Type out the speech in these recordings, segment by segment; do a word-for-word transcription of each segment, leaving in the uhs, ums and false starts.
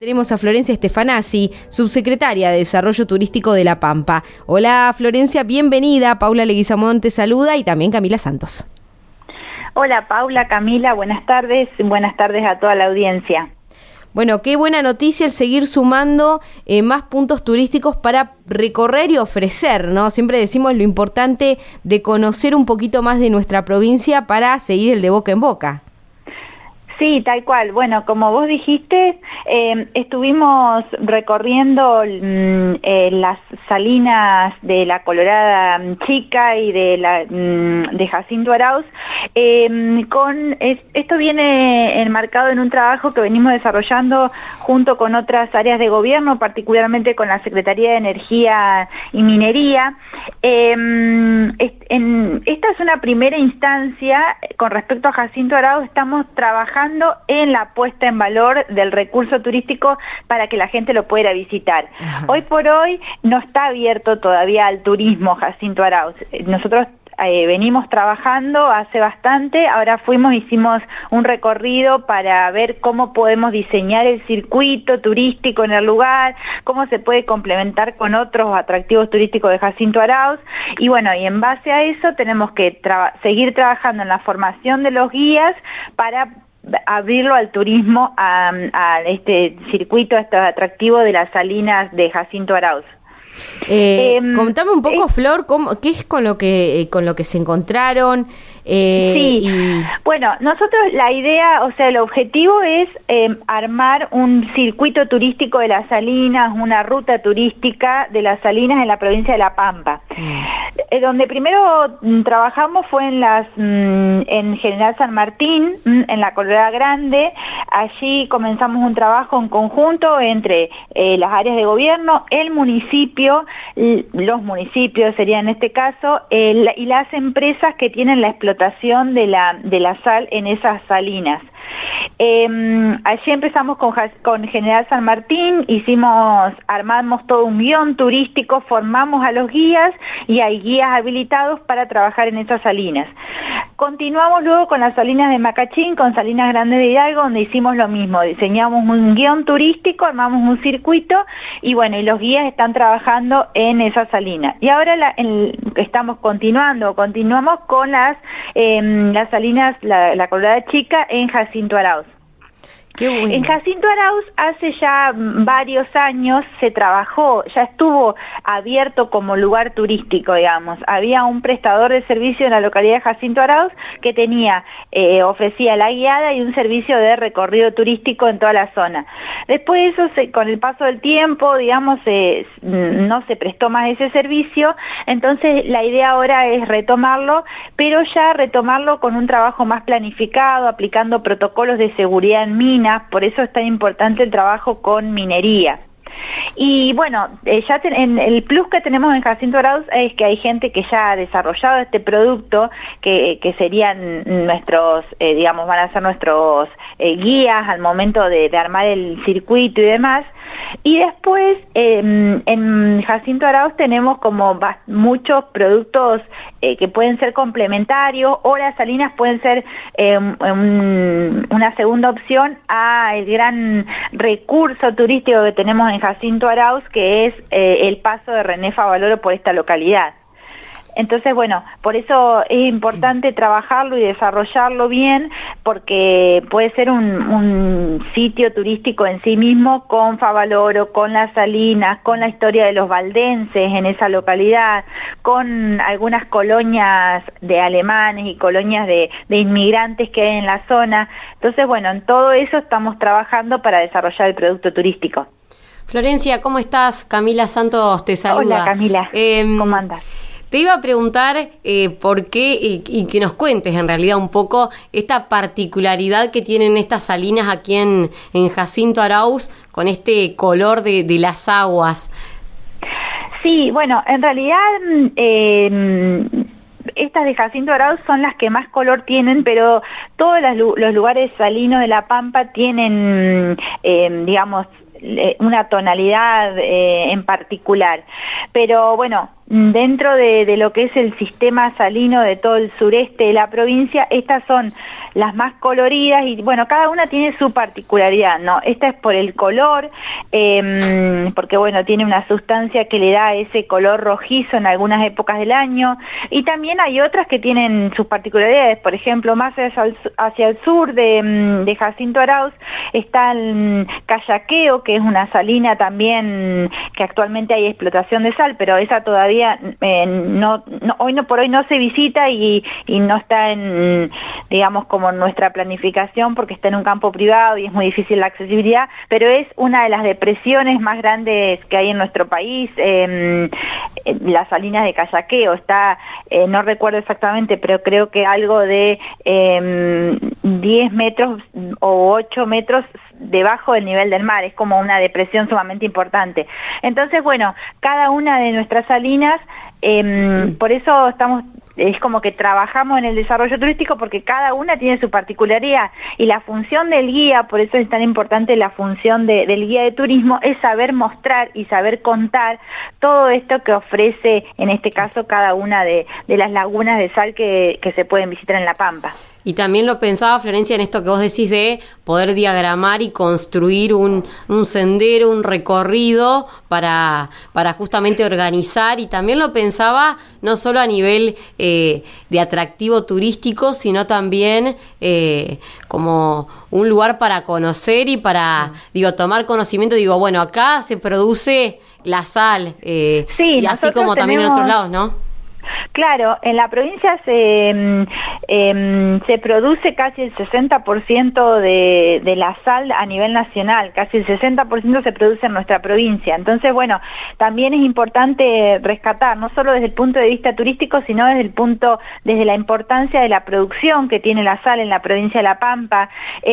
Tenemos a Florencia Stefanasi, subsecretaria de Desarrollo Turístico de La Pampa. Hola Florencia, bienvenida. Paula Leguizamón te saluda y también Camila Santos. Hola Paula, Camila, buenas tardes. Buenas tardes a toda la audiencia. Bueno, qué buena noticia el seguir sumando eh, más puntos turísticos para recorrer y ofrecer, ¿no? Siempre decimos lo importante de conocer un poquito más de nuestra provincia para seguir el de boca en boca. Sí, tal cual. Bueno, como vos dijiste, eh, estuvimos recorriendo mm, eh, las salinas de la Colorada Chica y de la mm, de Jacinto Arauz. Eh, con es, esto viene enmarcado en un trabajo que venimos desarrollando junto con otras áreas de gobierno, particularmente con la Secretaría de Energía y Minería. Eh, en, esta es una primera instancia con respecto a Jacinto Arauz. Estamos trabajando en la puesta en valor del recurso turístico para que la gente lo pueda visitar. Ajá. Hoy por hoy no está abierto todavía al turismo Jacinto Arauz. Nosotros eh, venimos trabajando hace bastante, ahora fuimos, hicimos un recorrido para ver cómo podemos diseñar el circuito turístico en el lugar, cómo se puede complementar con otros atractivos turísticos de Jacinto Arauz, y bueno, y en base a eso tenemos que tra- seguir trabajando en la formación de los guías para abrirlo al turismo, a, a este circuito, a este atractivo de las salinas de Jacinto Arauz. Eh, eh, contame un poco, eh, Flor, ¿cómo, qué es con lo que con lo que se encontraron. Eh, sí, y... bueno, nosotros la idea, o sea, el objetivo es eh, armar un circuito turístico de las salinas, una ruta turística de las salinas en la provincia de La Pampa. Mm. Eh, donde primero mm, trabajamos fue en las mm, en General San Martín, mm, en la Colorada Grande. Allí comenzamos un trabajo en conjunto entre eh, las áreas de gobierno, el municipio, los municipios sería en este caso, eh, la, y las empresas que tienen la explotación de la de la sal en esas salinas. Eh, allí empezamos con, con General San Martín, hicimos, armamos todo un guión turístico, formamos a los guías y hay guías habilitados para trabajar en esas salinas. Continuamos luego con las salinas de Macachín, con Salinas Grandes de Hidalgo, donde hicimos lo mismo, diseñamos un guión turístico, armamos un circuito y bueno, y los guías están trabajando en esa salina. Y ahora la, en, estamos continuando, continuamos con las, eh, las salinas, la, la Colorada Chica en Jacinto Arauz. Qué bueno. En Jacinto Arauz hace ya varios años se trabajó, ya estuvo abierto como lugar turístico, digamos. Había un prestador de servicio en la localidad de Jacinto Arauz que tenía, eh, ofrecía la guiada y un servicio de recorrido turístico en toda la zona. Después de eso, se, con el paso del tiempo, digamos, eh, no se prestó más ese servicio, entonces la idea ahora es retomarlo, pero ya retomarlo con un trabajo más planificado, aplicando protocolos de seguridad en minas. Por eso es tan importante el trabajo con minería. Y bueno, eh, ya ten, en el plus que tenemos en Jacinto Arauz es que hay gente que ya ha desarrollado este producto, que, que serían nuestros, eh, digamos, van a ser nuestros eh, guías al momento de, de armar el circuito y demás. Y después, eh, en Jacinto Arauz tenemos como muchos productos eh, que pueden ser complementarios, o las salinas pueden ser eh, un, una segunda opción a el gran recurso turístico que tenemos en Jacinto Arauz, que es eh, el paso de René Favaloro por esta localidad. Entonces, bueno, por eso es importante trabajarlo y desarrollarlo bien, porque puede ser un, un sitio turístico en sí mismo, con Favaloro, con las salinas, con la historia de los valdenses en esa localidad, con algunas colonias de alemanes y colonias de, de inmigrantes que hay en la zona. Entonces, bueno, en todo eso estamos trabajando para desarrollar el producto turístico. Florencia, ¿cómo estás? Camila Santos te saluda. Hola, Camila. Eh, ¿Cómo andas? Te iba a preguntar eh, por qué y, y que nos cuentes en realidad un poco esta particularidad que tienen estas salinas aquí en, en Jacinto Arauz con este color de, de las aguas. Sí, bueno, en realidad eh, estas de Jacinto Arauz son las que más color tienen, pero todos las, los lugares salinos de La Pampa tienen, eh, digamos, una tonalidad eh, en particular. Pero bueno, dentro de, de lo que es el sistema salino de todo el sureste de la provincia, estas son las más coloridas y bueno, cada una tiene su particularidad, ¿no? Esta es por el color, eh, porque bueno, tiene una sustancia que le da ese color rojizo en algunas épocas del año, y también hay otras que tienen sus particularidades. Por ejemplo, más hacia el, hacia el sur de, de Jacinto Arauz está el Cayaqueo, que es una salina también que actualmente hay explotación de sal, pero esa todavía eh, no, no hoy no por hoy no se visita y, y no está en, digamos, como en nuestra planificación porque está en un campo privado y es muy difícil la accesibilidad, pero es una de las depresiones más grandes que hay en nuestro país, eh, las salinas de Cayaqueo. Está, eh, no recuerdo exactamente, pero creo que algo de eh, diez metros o ocho metros debajo del nivel del mar, es como una depresión sumamente importante. Entonces, bueno, cada una de nuestras salinas, eh, por eso estamos, es como que trabajamos en el desarrollo turístico porque cada una tiene su particularidad y la función del guía, por eso es tan importante la función de, del guía de turismo, es saber mostrar y saber contar todo esto que ofrece, en este caso, cada una de, de las lagunas de sal que, que se pueden visitar en La Pampa. Y también lo pensaba, Florencia, en esto que vos decís de poder diagramar y construir un, un sendero, un recorrido para, para justamente organizar, y también lo pensaba no solo a nivel eh, de atractivo turístico, sino también eh, como un lugar para conocer y para, digo, tomar conocimiento. Digo, bueno, acá se produce la sal, eh, sí, y así como también en otros lados, ¿no? Claro, en la provincia se eh, se produce casi el sesenta por ciento de, de la sal a nivel nacional, casi el sesenta por ciento se produce en nuestra provincia. Entonces, bueno, también es importante rescatar, no solo desde el punto de vista turístico, sino desde el punto, desde la importancia de la producción que tiene la sal en la provincia de La Pampa,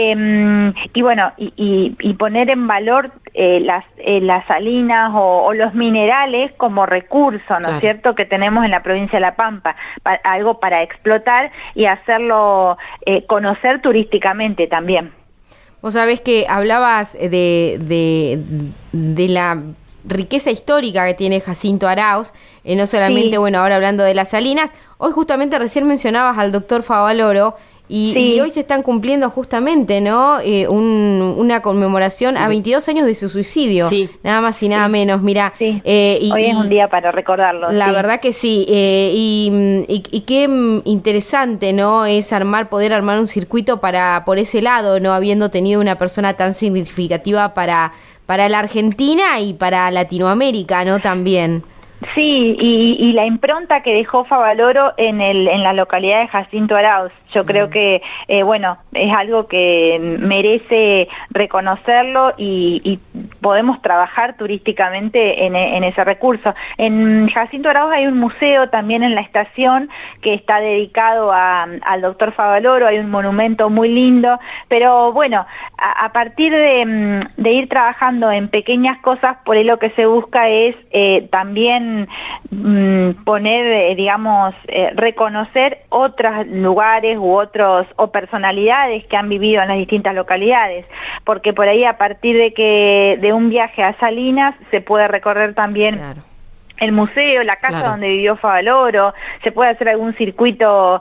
eh, y bueno, y, y, y poner en valor eh, las, eh, las salinas o, o los minerales como recurso, ¿no es claro. cierto?, que tenemos en la provincia de La Pampa, para, algo para explotar y hacerlo eh, conocer turísticamente también. Vos sabés que hablabas de, de, de la riqueza histórica que tiene Jacinto Arauz, eh, no solamente, sí. bueno, ahora hablando de las salinas, hoy justamente recién mencionabas al doctor Favaloro, y, sí. y hoy se están cumpliendo justamente, ¿no? Eh, un, una conmemoración a veintidós años de su suicidio, sí. nada más y nada sí. menos, mira. Sí. Eh, y, hoy es un día para recordarlo. La sí. verdad que sí, eh, y, y, y qué interesante, ¿no? Es armar, poder armar un circuito para por ese lado, ¿no? Habiendo tenido una persona tan significativa para, para la Argentina y para Latinoamérica, ¿no? También. Sí, y, y la impronta que dejó Favaloro en el en la localidad de Jacinto Arauz, yo creo que, eh, bueno, es algo que merece reconocerlo y, y podemos trabajar turísticamente en, en ese recurso. En Jacinto Arauz hay un museo también en la estación que está dedicado a, al doctor Favaloro, hay un monumento muy lindo, pero bueno, a, a partir de, de ir trabajando en pequeñas cosas, por ahí lo que se busca es eh, también mmm, poner, eh, digamos, eh, reconocer otros lugares u otros o personalidades que han vivido en las distintas localidades, porque por ahí a partir de que de un viaje a Salinas se puede recorrer también claro. el museo, la casa claro. donde vivió Favaloro, se puede hacer algún circuito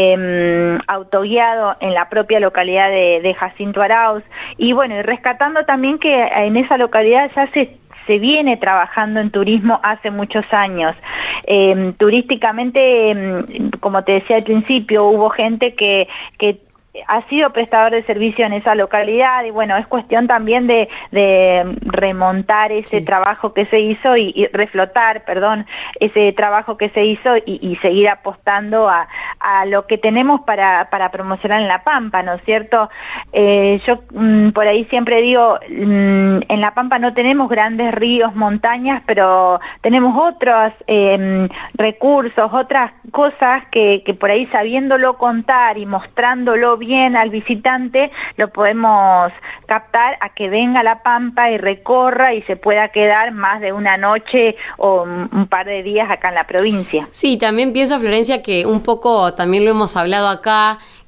eh, autoguiado en la propia localidad de, de Jacinto Arauz, y bueno, y rescatando también que en esa localidad ya se se viene trabajando en turismo hace muchos años. Eh, turísticamente, eh, como te decía al principio, hubo gente que, que ha sido prestador de servicio en esa localidad y bueno, es cuestión también de, de remontar ese sí. trabajo que se hizo y, y reflotar, perdón, ese trabajo que se hizo y, y seguir apostando a, a lo que tenemos para, para promocionar en La Pampa, ¿no es cierto? Eh, yo mmm, por ahí siempre digo, mmm, en La Pampa no tenemos grandes ríos, montañas, pero tenemos otros eh, recursos, otras cosas que, que por ahí sabiéndolo contar y mostrándolo bien al visitante, lo podemos captar a que venga a La Pampa y recorra y se pueda quedar más de una noche o un par de días acá en la provincia. Sí, también pienso, Florencia, que un poco también lo hemos hablado acá,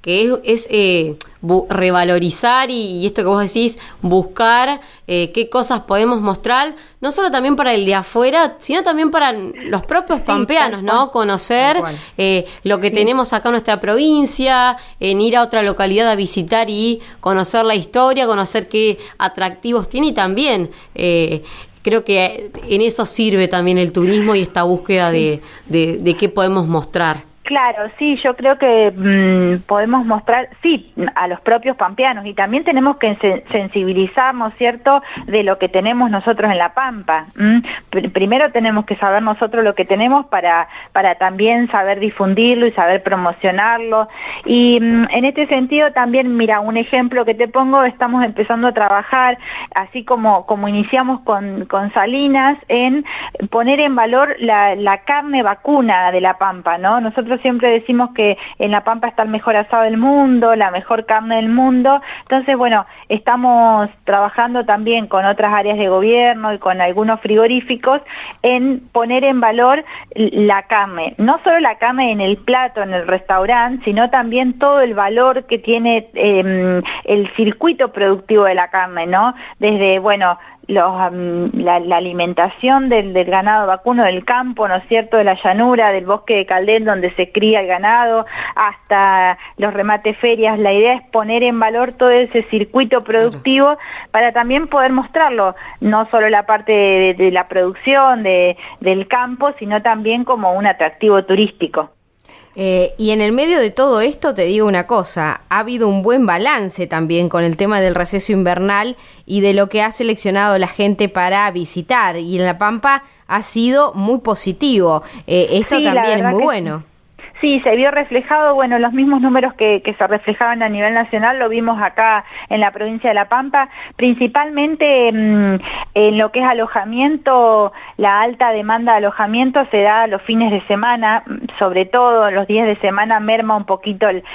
que es, es eh, bu- revalorizar y, y esto que vos decís, buscar eh, qué cosas podemos mostrar, no solo también para el de afuera, sino también para los propios pampeanos, sí, ¿no? Conocer eh, lo que sí. tenemos acá en nuestra provincia, en ir a otra localidad a visitar y conocer la historia, conocer qué atractivos tiene y también... Eh, Creo que en eso sirve también el turismo y esta búsqueda de, de, de qué podemos mostrar. Claro, sí, yo creo que mmm, podemos mostrar, sí, a los propios pampeanos y también tenemos que se- sensibilizarnos, ¿cierto?, de lo que tenemos nosotros en La Pampa. ¿Mm? Pr- primero tenemos que saber nosotros lo que tenemos para para también saber difundirlo y saber promocionarlo. Y mmm, en este sentido también, mira, un ejemplo que te pongo, estamos empezando a trabajar, así como como iniciamos con, con Salinas, en poner en valor la, la carne vacuna de La Pampa, ¿no? Nosotros siempre decimos que en La Pampa está el mejor asado del mundo, la mejor carne del mundo. Entonces, bueno, estamos trabajando también con otras áreas de gobierno y con algunos frigoríficos en poner en valor la carne. No solo la carne en el plato, en el restaurante, sino también todo el valor que tiene eh, el circuito productivo de la carne, ¿no? Desde, bueno, los, um, la, la alimentación del, del ganado vacuno del campo, ¿no es cierto?, de la llanura, del bosque de Caldén, donde se cría el ganado, hasta los remates ferias. La idea es poner en valor todo ese circuito productivo, claro, para también poder mostrarlo, no solo la parte de, de la producción de, del campo, sino también como un atractivo turístico. Eh, y en el medio de todo esto te digo una cosa, ha habido un buen balance también con el tema del receso invernal y de lo que ha seleccionado la gente para visitar, y en La Pampa ha sido muy positivo. Eh, esto sí, también es muy bueno. Sí. Sí, se vio reflejado, bueno, los mismos números que, que se reflejaban a nivel nacional, lo vimos acá en la provincia de La Pampa, principalmente mmm, en lo que es alojamiento. La alta demanda de alojamiento se da los fines de semana, sobre todo los días de semana merma un poquito el,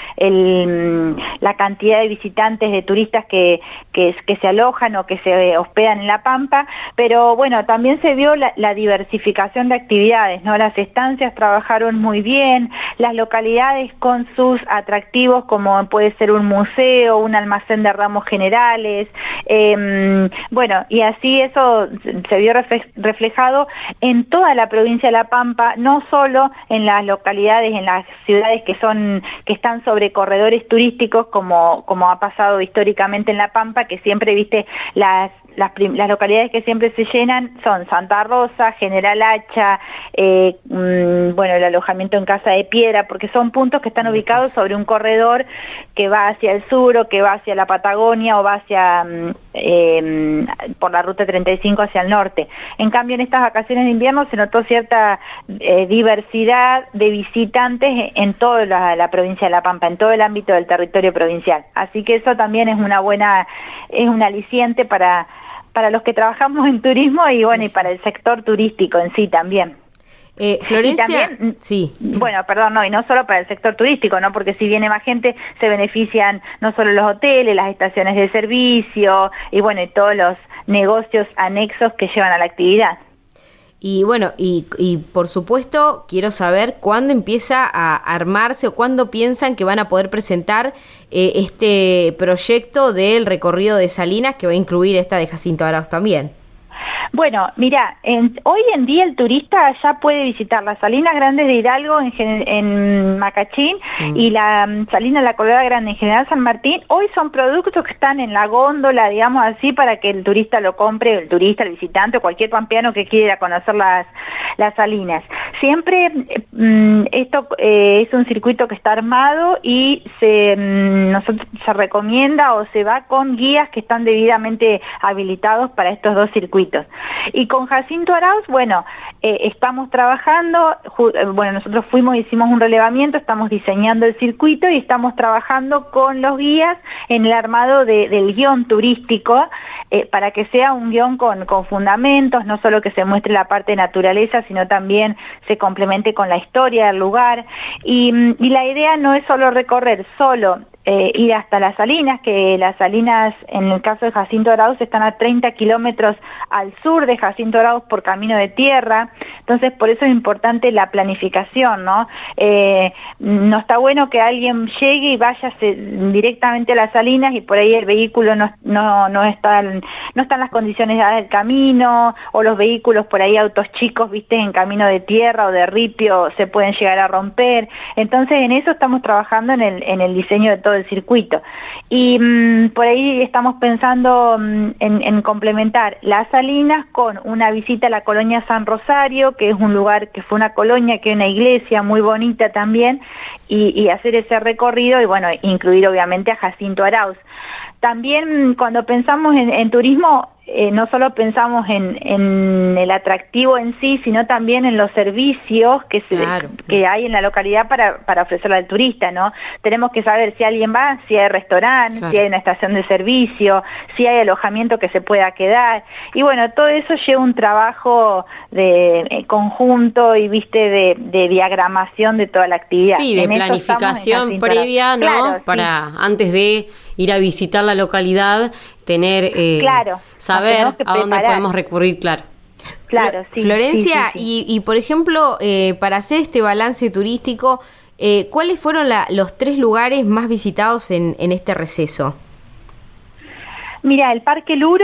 el, la cantidad de visitantes, de turistas que, que, que se alojan o que se hospedan en La Pampa, pero bueno, también se vio la, la diversificación de actividades, ¿no? Las estancias trabajaron muy bien, las localidades con sus atractivos, como puede ser un museo, un almacén de ramos generales, eh, bueno, y así eso se vio reflejado en toda la provincia de La Pampa, no solo en las localidades, en las ciudades que son que están sobre corredores turísticos, como como ha pasado históricamente en La Pampa, que siempre, viste, las Las, las localidades que siempre se llenan son Santa Rosa, General Hacha, eh, mmm, bueno, el alojamiento en Casa de Piedra, porque son puntos que están ubicados sobre un corredor que va hacia el sur o que va hacia la Patagonia o va hacia eh, por la ruta treinta y cinco hacia el norte. En cambio, en estas vacaciones de invierno se notó cierta eh, diversidad de visitantes en toda la, la provincia de La Pampa, en todo el ámbito del territorio provincial. Así que eso también es una buena, es un aliciente para para los que trabajamos en turismo y bueno, y para el sector turístico en sí también. Eh, Florencia, y también, sí. Bueno, perdón, no, y no solo para el sector turístico, ¿no? Porque si viene más gente, se benefician no solo los hoteles, las estaciones de servicio y bueno, y todos los negocios anexos que llevan a la actividad. Y bueno, y, y por supuesto quiero saber cuándo empieza a armarse o cuándo piensan que van a poder presentar eh, este proyecto del recorrido de Salinas, que va a incluir esta de Jacinto Arauz también. Bueno, mira, en, hoy en día el turista ya puede visitar las Salinas Grandes de Hidalgo en, en Macachín mm. y la um, Salina de la Colorada Grande en General San Martín. Hoy son productos que están en la góndola, digamos así, para que el turista lo compre, el turista, el visitante o cualquier pampeano que quiera conocer las, las Salinas. Siempre mm, esto eh, es un circuito que está armado y se, mm, nosotros, se recomienda o se va con guías que están debidamente habilitados para estos dos circuitos. Y con Jacinto Arauz, bueno, eh, estamos trabajando, ju- bueno, nosotros fuimos, hicimos un relevamiento, estamos diseñando el circuito y estamos trabajando con los guías en el armado de, del guión turístico, eh, para que sea un guión con, con fundamentos, no solo que se muestre la parte de naturaleza, sino también se complemente con la historia del lugar. Y, y la idea no es solo recorrer solo eh, ir hasta las salinas, que las salinas en el caso de Jacinto Arauz están a treinta kilómetros al sur de Jacinto Arauz por camino de tierra, entonces por eso es importante la planificación, ¿no? Eh, no está bueno que alguien llegue y vaya directamente a las salinas y por ahí el vehículo no, no, no están, no están las condiciones del camino, o los vehículos por ahí, autos chicos, viste, en camino de tierra o de ripio se pueden llegar a romper. Entonces en eso estamos trabajando en el, en el diseño de todo el circuito. Y mmm, por ahí estamos pensando mmm, en, en complementar las salinas con una visita a la colonia San Rosario, que es un lugar que fue una colonia, que es una iglesia muy bonita también, y, y hacer ese recorrido y bueno, incluir obviamente a Jacinto Arauz. También cuando pensamos en, en turismo, eh, no solo pensamos en, en el atractivo en sí, sino también en los servicios que se, claro. que hay en la localidad para, para ofrecerle al turista, ¿no? Tenemos que saber si alguien va, si hay restaurante, claro. si hay una estación de servicio, si hay alojamiento que se pueda quedar. Y bueno, todo eso lleva un trabajo de eh, conjunto y, viste, de, de diagramación de toda la actividad. Sí, de en planificación previa, ¿no? Claro, para sí. antes de ir a visitar la localidad, tener, eh, claro, saber a dónde podemos recurrir, claro. Claro, sí. Florencia, sí, sí, sí. Y, y por ejemplo, eh, para hacer este balance turístico, eh, ¿cuáles fueron la, los tres lugares más visitados en, en este receso? Mira, el Parque Luro,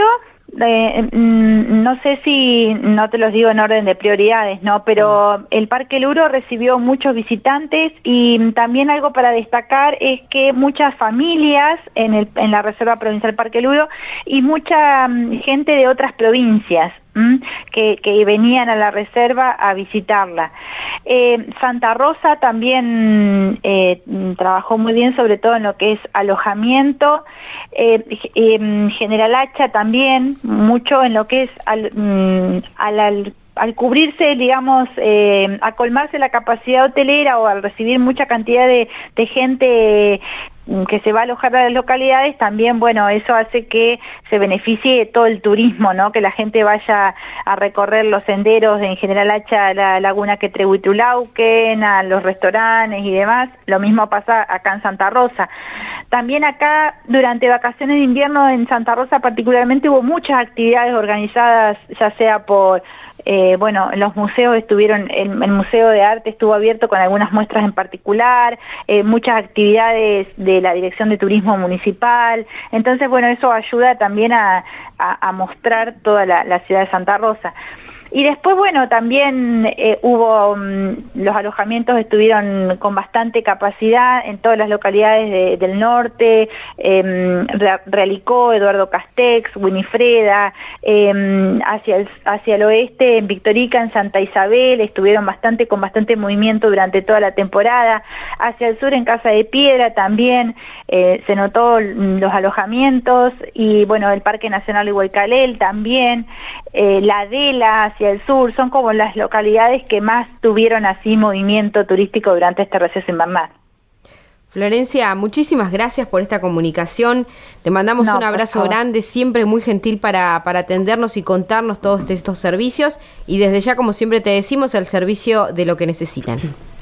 eh, no sé si, no te los digo en orden de prioridades, ¿no? Pero sí. El Parque Luro recibió muchos visitantes y también algo para destacar es que muchas familias en, el, en la Reserva Provincial Parque Luro y mucha um, gente de otras provincias Que, que venían a la reserva a visitarla. Eh, Santa Rosa también eh, trabajó muy bien, sobre todo en lo que es alojamiento. Eh, eh, General Hacha también, mucho en lo que es al, mm, al, al al cubrirse, digamos, eh, a colmarse la capacidad hotelera o al recibir mucha cantidad de, de gente que se va a alojar a las localidades, también, bueno, eso hace que se beneficie todo el turismo, ¿no? Que la gente vaya a recorrer los senderos, en General Hacha, la laguna Quetrehuitulauquen, a los restaurantes y demás. Lo mismo pasa acá en Santa Rosa. También acá, durante vacaciones de invierno en Santa Rosa particularmente, hubo muchas actividades organizadas, ya sea por Eh, bueno, los museos estuvieron, el, el Museo de Arte estuvo abierto con algunas muestras en particular, eh, muchas actividades de la Dirección de Turismo Municipal, entonces, bueno, eso ayuda también a, a, a mostrar toda la, la ciudad de Santa Rosa. Y después, bueno, también eh, hubo, um, los alojamientos estuvieron con bastante capacidad en todas las localidades de, del norte, eh, Realicó, Eduardo Castex, Winifreda, eh, hacia, el, hacia el oeste, en Victorica, en Santa Isabel, estuvieron bastante con bastante movimiento durante toda la temporada, hacia el sur, en Casa de Piedra también, eh, se notó los alojamientos, y bueno, el Parque Nacional Iguaycalel también, eh, La Adela, hacia el sur, son como las localidades que más tuvieron así movimiento turístico durante este receso invernal. Florencia, muchísimas gracias por esta comunicación, te mandamos no, un abrazo grande, siempre muy gentil para, para atendernos y contarnos todos estos servicios, y desde ya, como siempre te decimos, al servicio de lo que necesitan.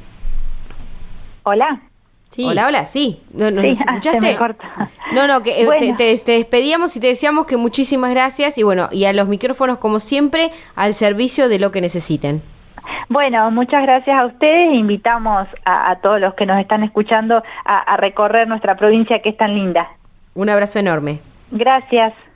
Hola. Sí. Hola, hola, sí. No, no, sí, ¿nos escuchaste? Se me corta. No, no, que bueno. te, te, te despedíamos y te decíamos que muchísimas gracias, y bueno, y a los micrófonos, como siempre, al servicio de lo que necesiten. Bueno, muchas gracias a ustedes, invitamos a, a todos los que nos están escuchando a, a recorrer nuestra provincia, que es tan linda. Un abrazo enorme. Gracias.